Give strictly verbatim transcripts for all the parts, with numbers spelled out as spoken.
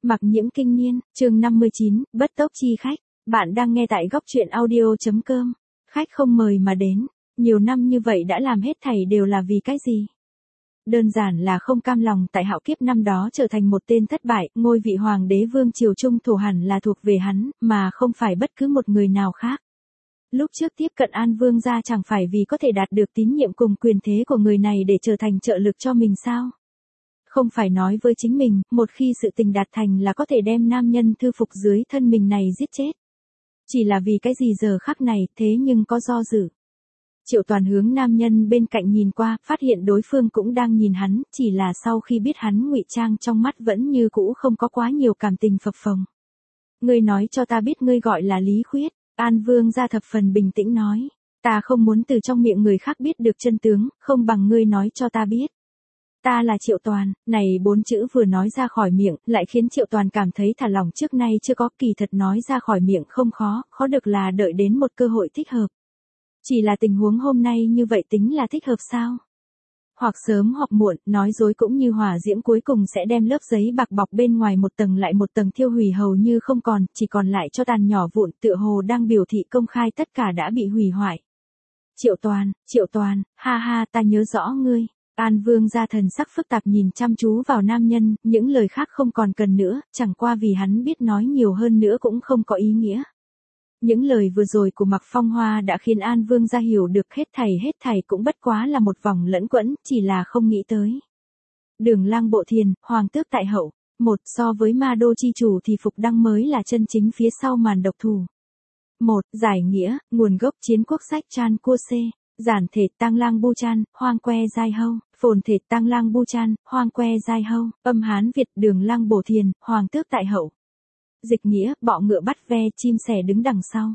Mặc Nhiễm Kinh Niên, chương năm mươi chín, Bất Tốc Chi Khách. Bạn đang nghe tại góc truyện audio.com. Khách không mời mà đến. Nhiều năm như vậy đã làm hết thảy đều là vì cái gì? Đơn giản là không cam lòng tại hạo kiếp năm đó trở thành một tên thất bại, ngôi vị hoàng đế vương triều trung thổ hẳn là thuộc về hắn, mà không phải bất cứ một người nào khác. Lúc trước tiếp cận An Vương gia chẳng phải vì có thể đạt được tín nhiệm cùng quyền thế của người này để trở thành trợ lực cho mình sao? Không phải nói với chính mình, một khi sự tình đạt thành là có thể đem nam nhân thư phục dưới thân mình này giết chết. Chỉ là vì cái gì giờ khắc này, thế nhưng có do dự. Triệu Toàn hướng nam nhân bên cạnh nhìn qua, phát hiện đối phương cũng đang nhìn hắn, chỉ là sau khi biết hắn ngụy trang trong mắt vẫn như cũ không có quá nhiều cảm tình phập phồng. Ngươi nói cho ta biết ngươi gọi là Lý Khuyết. An Vương gia thập phần bình tĩnh nói, ta không muốn từ trong miệng người khác biết được chân tướng, không bằng ngươi nói cho ta biết. Ta là Triệu Toàn, này bốn chữ vừa nói ra khỏi miệng, lại khiến Triệu Toàn cảm thấy thả lỏng, trước nay chưa có, kỳ thật nói ra khỏi miệng không khó, khó được là đợi đến một cơ hội thích hợp. Chỉ là tình huống hôm nay như vậy tính là thích hợp sao? Hoặc sớm hoặc muộn, nói dối cũng như hỏa diễm cuối cùng sẽ đem lớp giấy bạc bọc bên ngoài một tầng lại một tầng thiêu hủy hầu như không còn, chỉ còn lại cho tàn nhỏ vụn, tựa hồ đang biểu thị công khai tất cả đã bị hủy hoại. Triệu Toàn, Triệu Toàn, ha ha, ta nhớ rõ ngươi. An Vương gia thần sắc phức tạp nhìn chăm chú vào nam nhân, những lời khác không còn cần nữa, chẳng qua vì hắn biết nói nhiều hơn nữa cũng không có ý nghĩa. Những lời vừa rồi của Mạc Phong Hoa đã khiến An Vương gia hiểu được hết thảy hết thảy cũng bất quá là một vòng lẫn quẫn, chỉ là không nghĩ tới. Đường Lang Bộ Thiền, hoàng tước tại hậu, một so với Ma Đô chi chủ thì Phục Đăng mới là chân chính phía sau màn độc thủ. Một, giải nghĩa, nguồn gốc chiến quốc sách Chan Cua Xê. Giản thể Tang Lang Bu Chan, Hoang Que Giai Hâu, phồn thể Tang Lang Bu Chan, Hoang Que Giai Hâu, âm Hán Việt Đường Lang Bổ Thiền, hoàng tước tại hậu. Dịch nghĩa, bọ ngựa bắt ve, chim sẻ đứng đằng sau.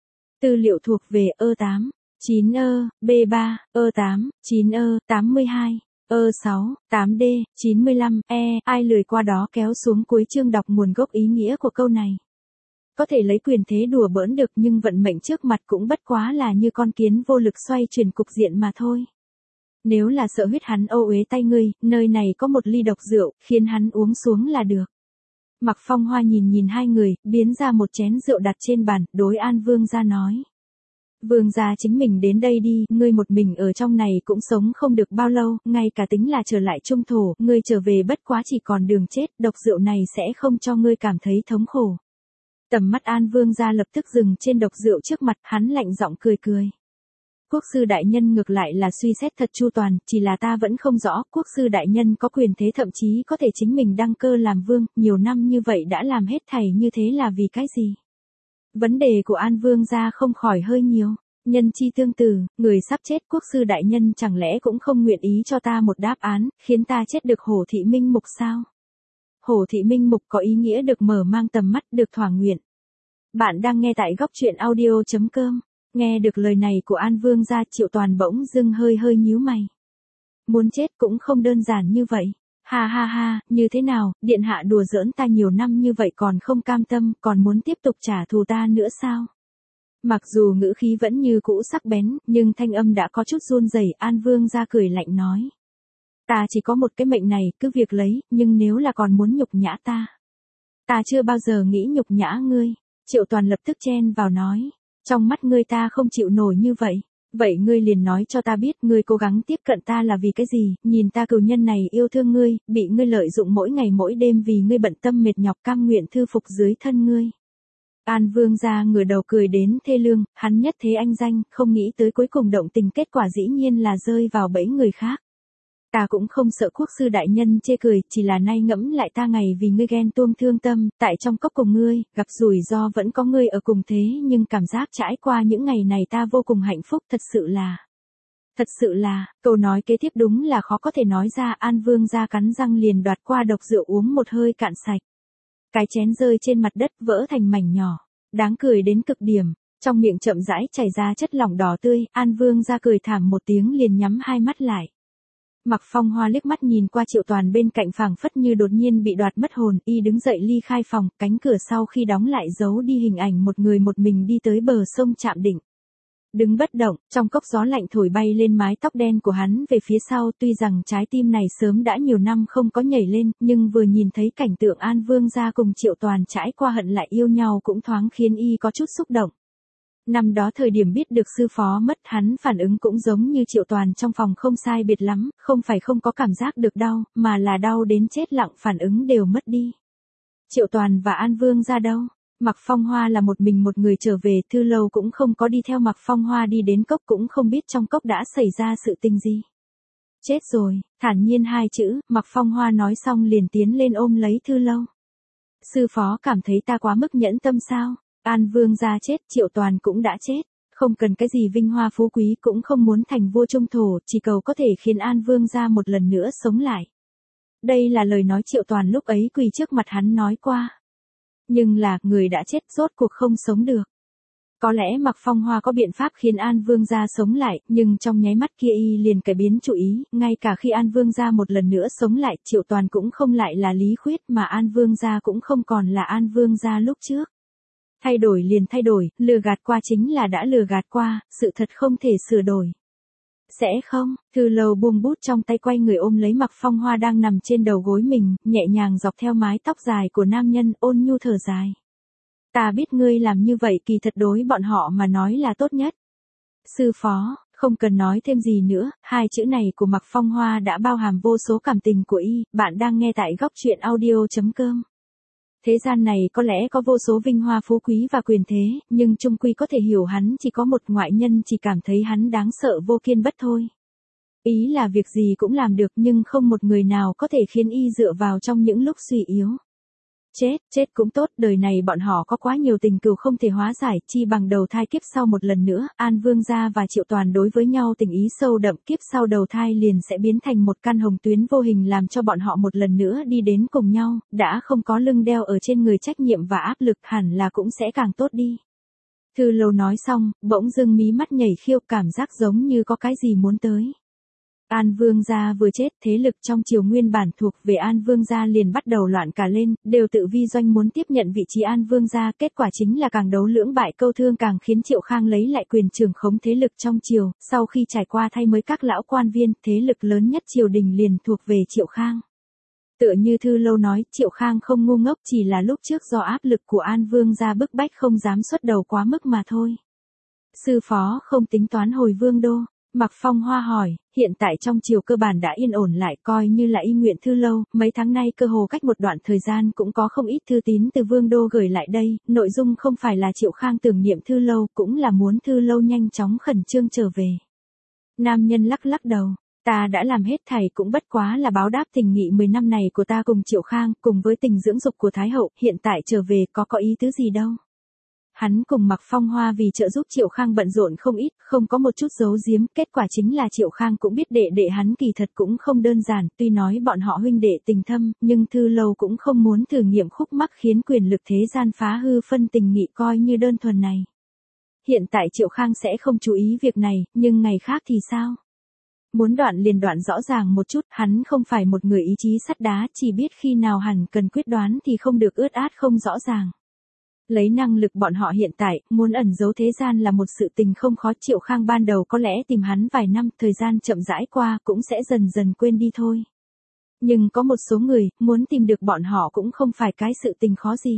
Tư liệu thuộc về ơ tám, chín ơ, B ba, ơ tám, chín ơ, tám mươi hai, ơ sáu, tám D, chín mươi lăm, E, ai lười qua đó kéo xuống cuối chương đọc nguồn gốc ý nghĩa của câu này. Có thể lấy quyền thế đùa bỡn được nhưng vận mệnh trước mặt cũng bất quá là như con kiến vô lực xoay chuyển cục diện mà thôi. Nếu là sợ huyết hắn ô uế tay ngươi, nơi này có một ly độc rượu, khiến hắn uống xuống là được. Mạc Phong Hoa nhìn nhìn hai người, biến ra một chén rượu đặt trên bàn, đối An Vương gia nói. Vương gia chính mình đến đây đi, ngươi một mình ở trong này cũng sống không được bao lâu, ngay cả tính là trở lại trung thổ, ngươi trở về bất quá chỉ còn đường chết, độc rượu này sẽ không cho ngươi cảm thấy thống khổ. Tầm mắt An Vương gia lập tức dừng trên độc rượu trước mặt, hắn lạnh giọng cười cười. Quốc sư đại nhân ngược lại là suy xét thật chu toàn, chỉ là ta vẫn không rõ, quốc sư đại nhân có quyền thế thậm chí có thể chính mình đăng cơ làm vương, nhiều năm như vậy đã làm hết thảy như thế là vì cái gì? Vấn đề của An Vương gia không khỏi hơi nhiều, nhân chi tương từ, người sắp chết, quốc sư đại nhân chẳng lẽ cũng không nguyện ý cho ta một đáp án, khiến ta chết được Hổ Thị Minh Mục sao? Hổ Thị Minh Mục có ý nghĩa được mở mang tầm mắt, được thỏa nguyện. Bạn đang nghe tại góc truyện audio.com. Nghe được lời này của An Vương gia, Triệu Toàn bỗng dưng hơi hơi nhíu mày. Muốn chết cũng không đơn giản như vậy. Ha ha ha, như thế nào, điện hạ đùa giỡn ta nhiều năm như vậy còn không cam tâm, còn muốn tiếp tục trả thù ta nữa sao? Mặc dù ngữ khí vẫn như cũ sắc bén, nhưng thanh âm đã có chút run rẩy. An Vương gia cười lạnh nói. Ta chỉ có một cái mệnh này, cứ việc lấy, nhưng nếu là còn muốn nhục nhã ta. Ta chưa bao giờ nghĩ nhục nhã ngươi. Triệu Toàn lập tức chen vào nói. Trong mắt ngươi ta không chịu nổi như vậy. Vậy ngươi liền nói cho ta biết ngươi cố gắng tiếp cận ta là vì cái gì, nhìn ta cừu nhân này yêu thương ngươi, bị ngươi lợi dụng mỗi ngày mỗi đêm vì ngươi bận tâm mệt nhọc cam nguyện thư phục dưới thân ngươi. An Vương gia ngửa đầu cười đến thê lương, hắn nhất thế anh danh, không nghĩ tới cuối cùng động tình kết quả dĩ nhiên là rơi vào bẫy người khác. Ta cũng không sợ quốc sư đại nhân chê cười, chỉ là nay ngẫm lại ta ngày vì ngươi ghen tuông thương tâm, tại trong cốc cùng ngươi, gặp rủi ro vẫn có ngươi ở cùng thế, nhưng cảm giác trải qua những ngày này ta vô cùng hạnh phúc, thật sự là. Thật sự là, câu nói kế tiếp đúng là khó có thể nói ra. An Vương gia cắn răng liền đoạt qua độc rượu uống một hơi cạn sạch. Cái chén rơi trên mặt đất vỡ thành mảnh nhỏ, đáng cười đến cực điểm, trong miệng chậm rãi chảy ra chất lỏng đỏ tươi. An Vương gia cười thảm một tiếng liền nhắm hai mắt lại. Mạc Phong Hoa liếc mắt nhìn qua Triệu Toàn bên cạnh, phảng phất như đột nhiên bị đoạt mất hồn, y đứng dậy ly khai phòng, cánh cửa sau khi đóng lại giấu đi hình ảnh một người một mình đi tới bờ sông Trạm Định. Đứng bất động, trong cốc gió lạnh thổi bay lên mái tóc đen của hắn về phía sau, tuy rằng trái tim này sớm đã nhiều năm không có nhảy lên, nhưng vừa nhìn thấy cảnh tượng An Vương gia cùng Triệu Toàn trải qua hận lại yêu nhau cũng thoáng khiến y có chút xúc động. Năm đó thời điểm biết được sư phó mất, hắn phản ứng cũng giống như Triệu Toàn trong phòng không sai biệt lắm, không phải không có cảm giác được đau, mà là đau đến chết lặng, phản ứng đều mất đi. Triệu Toàn và An Vương gia đâu? Mạc Phong Hoa là một mình một người trở về, Thư Lâu cũng không có đi theo Mạc Phong Hoa đi đến cốc, cũng không biết trong cốc đã xảy ra sự tình gì. Chết rồi, thản nhiên hai chữ, Mạc Phong Hoa nói xong liền tiến lên ôm lấy Thư Lâu. Sư phó cảm thấy ta quá mức nhẫn tâm sao? An Vương gia chết, Triệu Toàn cũng đã chết. Không cần cái gì vinh hoa phú quý, cũng không muốn thành vua trung thổ, chỉ cầu có thể khiến An Vương gia một lần nữa sống lại. Đây là lời nói Triệu Toàn lúc ấy quỳ trước mặt hắn nói qua. Nhưng là, người đã chết rốt cuộc không sống được. Có lẽ Mạc Phong Hoa có biện pháp khiến An Vương gia sống lại, nhưng trong nháy mắt kia y liền cải biến chủ ý, ngay cả khi An Vương gia một lần nữa sống lại, Triệu Toàn cũng không lại là Lý Khuyết, mà An Vương gia cũng không còn là An Vương gia lúc trước. Thay đổi liền thay đổi, lừa gạt qua chính là đã lừa gạt qua, sự thật không thể sửa đổi. Sẽ không? Thư Lâu buông bút trong tay, quay người ôm lấy Mạc Phong Hoa đang nằm trên đầu gối mình, nhẹ nhàng dọc theo mái tóc dài của nam nhân, ôn nhu thở dài. Ta biết ngươi làm như vậy kỳ thật đối bọn họ mà nói là tốt nhất. Sư phó, không cần nói thêm gì nữa, hai chữ này của Mạc Phong Hoa đã bao hàm vô số cảm tình của y. Bạn đang nghe tại góc truyện audio chấm com. Thế gian này có lẽ có vô số vinh hoa phú quý và quyền thế, nhưng chung quy có thể hiểu hắn chỉ có một, ngoại nhân chỉ cảm thấy hắn đáng sợ vô kiên bất thôi. Ý là việc gì cũng làm được, nhưng không một người nào có thể khiến y dựa vào trong những lúc suy yếu. Chết, chết cũng tốt, đời này bọn họ có quá nhiều tình cừu không thể hóa giải, chi bằng đầu thai kiếp sau một lần nữa, An Vương gia và Triệu Toàn đối với nhau tình ý sâu đậm, kiếp sau đầu thai liền sẽ biến thành một căn hồng tuyến vô hình làm cho bọn họ một lần nữa đi đến cùng nhau, đã không có lưng đeo ở trên người trách nhiệm và áp lực, hẳn là cũng sẽ càng tốt đi. Thư Lâu nói xong, bỗng dưng mí mắt nhảy khiêu, cảm giác giống như có cái gì muốn tới. An Vương gia vừa chết, thế lực trong triều nguyên bản thuộc về An Vương gia liền bắt đầu loạn cả lên, đều tự vi doanh muốn tiếp nhận vị trí An Vương gia, kết quả chính là càng đấu lưỡng bại câu thương, càng khiến Triệu Khang lấy lại quyền trưởng khống thế lực trong triều, sau khi trải qua thay mới các lão quan viên, thế lực lớn nhất triều đình liền thuộc về Triệu Khang. Tựa như Thư Lâu nói, Triệu Khang không ngu ngốc, chỉ là lúc trước do áp lực của An Vương gia bức bách không dám xuất đầu quá mức mà thôi. Sư phó không tính toán hồi vương đô. Mạc Phong Hoa hỏi, hiện tại trong triều cơ bản đã yên ổn lại, coi như là y nguyện Thư Lâu, mấy tháng nay cơ hồ cách một đoạn thời gian cũng có không ít thư tín từ vương đô gửi lại đây, nội dung không phải là Triệu Khang tưởng niệm Thư Lâu, cũng là muốn Thư Lâu nhanh chóng khẩn trương trở về. Nam nhân lắc lắc đầu, ta đã làm hết thảy cũng bất quá là báo đáp tình nghị mười năm này của ta cùng Triệu Khang, cùng với tình dưỡng dục của Thái Hậu, hiện tại trở về có có ý tứ gì đâu. Hắn cùng Mạc Phong Hoa vì trợ giúp Triệu Khang bận rộn không ít, không có một chút giấu giếm, kết quả chính là Triệu Khang cũng biết đệ đệ hắn kỳ thật cũng không đơn giản, tuy nói bọn họ huynh đệ tình thâm, nhưng Thư Lâu cũng không muốn thử nghiệm khúc mắc khiến quyền lực thế gian phá hư phân tình nghị coi như đơn thuần này. Hiện tại Triệu Khang sẽ không chú ý việc này, nhưng ngày khác thì sao? Muốn đoạn liền đoạn rõ ràng một chút, hắn không phải một người ý chí sắt đá, chỉ biết khi nào hẳn cần quyết đoán thì không được ướt át không rõ ràng. Lấy năng lực bọn họ hiện tại, muốn ẩn giấu thế gian là một sự tình không khó. Triệu Khang ban đầu có lẽ tìm hắn vài năm, thời gian chậm rãi qua cũng sẽ dần dần quên đi thôi. Nhưng có một số người, muốn tìm được bọn họ cũng không phải cái sự tình khó gì.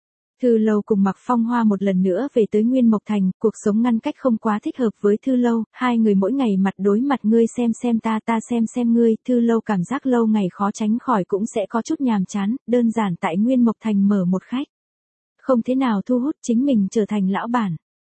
Thư Lâu cùng Mạc Phong Hoa một lần nữa về tới Nguyên Mộc Thành, cuộc sống ngăn cách không quá thích hợp với Thư Lâu, hai người mỗi ngày mặt đối mặt, ngươi xem xem ta, ta xem xem ngươi, Thư Lâu cảm giác lâu ngày khó tránh khỏi cũng sẽ có chút nhàm chán, đơn giản tại Nguyên Mộc Thành mở một khách. Không thế nào thu hút, chính mình trở thành lão bản.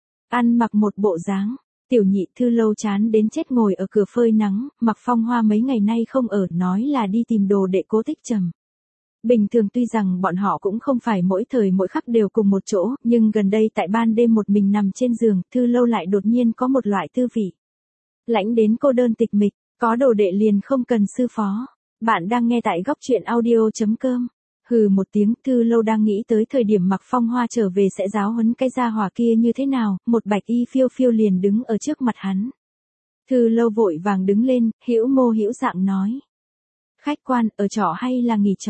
Ăn mặc một bộ dáng, tiểu nhị. Thư Lâu chán đến chết ngồi ở cửa phơi nắng, Mạc Phong Hoa mấy ngày nay không ở, nói là đi tìm đồ đệ Cố Tích Trầm. Bình thường tuy rằng bọn họ cũng không phải mỗi thời mỗi khắc đều cùng một chỗ, nhưng gần đây tại ban đêm một mình nằm trên giường, Thư Lâu lại đột nhiên có một loại tư vị. Lãnh đến cô đơn tịch mịch, có đồ đệ liền không cần sư phó. Bạn đang nghe tại góc truyện audio chấm com. Hừ một tiếng, Thư Lâu đang nghĩ tới thời điểm Mạc Phong Hoa trở về sẽ giáo huấn cái gia hỏa kia như thế nào, một bạch y phiêu phiêu liền đứng ở trước mặt hắn. Thư Lâu vội vàng đứng lên, hữu mô hữu dạng nói. Khách quan, ở trọ hay là nghỉ trọ?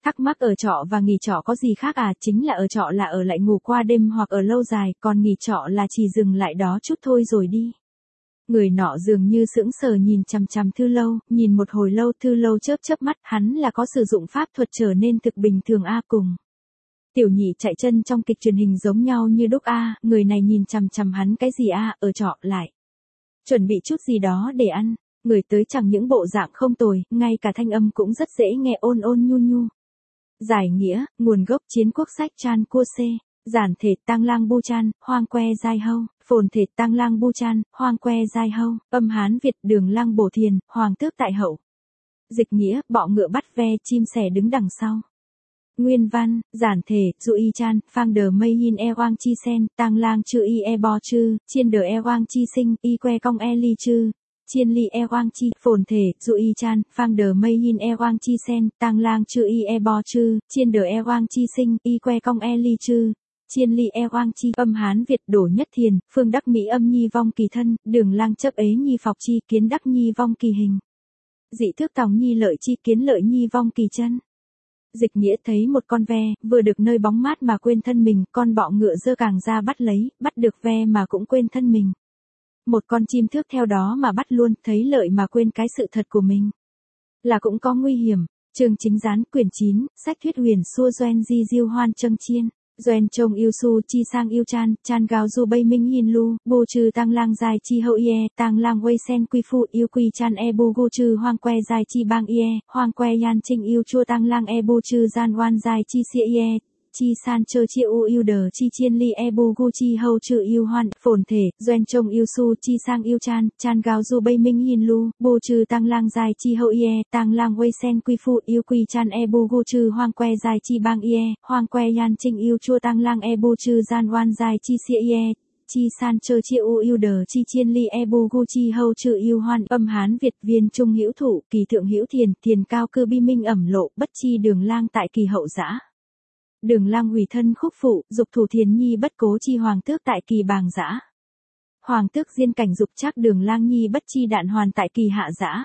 Thắc mắc ở trọ và nghỉ trọ có gì khác à, chính là ở trọ là ở lại ngủ qua đêm hoặc ở lâu dài, còn nghỉ trọ là chỉ dừng lại đó chút thôi rồi đi. Người nọ dường như sững sờ nhìn chằm chằm Thư Lâu, nhìn một hồi lâu Thư Lâu chớp chớp mắt, hắn là có sử dụng pháp thuật trở nên thực bình thường a cùng. Tiểu nhị chạy chân trong kịch truyền hình giống nhau như đúc a, người này nhìn chằm chằm hắn cái gì a, ở trọ lại. Chuẩn bị chút gì đó để ăn, người tới chẳng những bộ dạng không tồi, ngay cả thanh âm cũng rất dễ nghe ôn ôn nhu nhu. Giải nghĩa, nguồn gốc chiến quốc sách Chan Cua Xê, giản thể Tang Lang Bu Chan, hoang que giai hâu, phồn thể Tang Lang Bu Chan, hoang que giai hâu, âm Hán Việt Đường Lang Bổ Thiền, hoàng tước tại hậu. Dịch nghĩa, bọ ngựa bắt ve, chim sẻ đứng đằng sau. Nguyên văn, giản thể, dụ y chan, phang đờ mây hin e oang chi sen, Tang Lang chư y e bo chư, chiên đờ e oang chi sinh, y que cong e ly chư. Chiên ly e oang chi, phồn thể, dụ y chan, phang đờ mây hin e oang chi sen, Tang Lang chư y e bo chư, chiên đờ e oang chi sinh, y que cong e ly chư. Chiên ly e oang chi, âm Hán Việt đổ nhất thiền, phương đắc Mỹ âm nhi vong kỳ thân, Đường Lang chấp ế nhi phọc chi kiến đắc nhi vong kỳ hình. Dị thước tòng nhi lợi chi kiến lợi nhi vong kỳ chân. Dịch nghĩa thấy một con ve, vừa được nơi bóng mát mà quên thân mình, con bọ ngựa giơ càng ra bắt lấy, bắt được ve mà cũng quên thân mình. Một con chim thước theo đó mà bắt luôn, thấy lợi mà quên cái sự thật của mình. Là cũng có nguy hiểm. Chương chính gián, quyển chín, sách thuyết huyền xua doen di diêu hoan trâng chiên. Doen trông yêu su chi sang yêu chan, chan gao du bay minh hin lu, bu trừ Tang Lang dài chi hậu ie, Tang Lang wei sen quy phu yêu quy chan e bu gu trừ hoang que dài chi bang ie, hoang que yan trinh yêu chua Tang Lang e bu trừ gian wan dài chi xia ie. Chi san chơ chi u yêu đờ chi chiên ly e bu gu chi hâu trừ yêu hoan, phồn thể, doen trông yêu su chi sang yêu chan, chan gao du bay minh hin lu, bu trừ Tang Lang dài chi hậu ie, Tang Lang wei sen quy phu yêu quy chan e bu gu trừ hoang que dài chi bang ie, hoang que yan trinh yêu chua Tang Lang e bu trừ gian wan dài chi xia ie. Chi san chơ chi u yêu đờ chi chiên ly e bu gu chi hâu trừ yêu hoan, âm Hán Việt viên trung hữu thủ, kỳ thượng hữu thiền, thiền cao cư bi minh ẩm lộ, bất chi Đường Lang tại kỳ hậu dã. Đường Lang hủy thân khúc phụ, dục thủ thiền nhi bất cố chi hoàng tước tại kỳ bàng dã. Hoàng tước diên cảnh dục chắc Đường Lang nhi bất chi đạn hoàn tại kỳ hạ dã.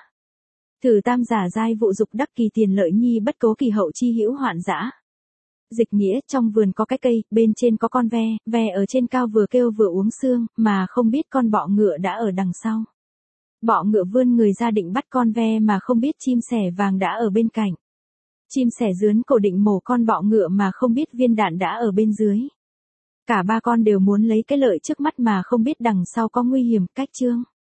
Thử tam giả giai vụ dục đắc kỳ tiền lợi nhi bất cố kỳ hậu chi hữu hoạn dã. Dịch nghĩa, trong vườn có cái cây, bên trên có con ve, ve ở trên cao vừa kêu vừa uống sương, mà không biết con bọ ngựa đã ở đằng sau. Bọ ngựa vươn người ra định bắt con ve mà không biết chim sẻ vàng đã ở bên cạnh. Chim sẻ dướn cổ định mổ con bọ ngựa mà không biết viên đạn đã ở bên dưới. Cả ba con đều muốn lấy cái lợi trước mắt mà không biết đằng sau có nguy hiểm. Cách chương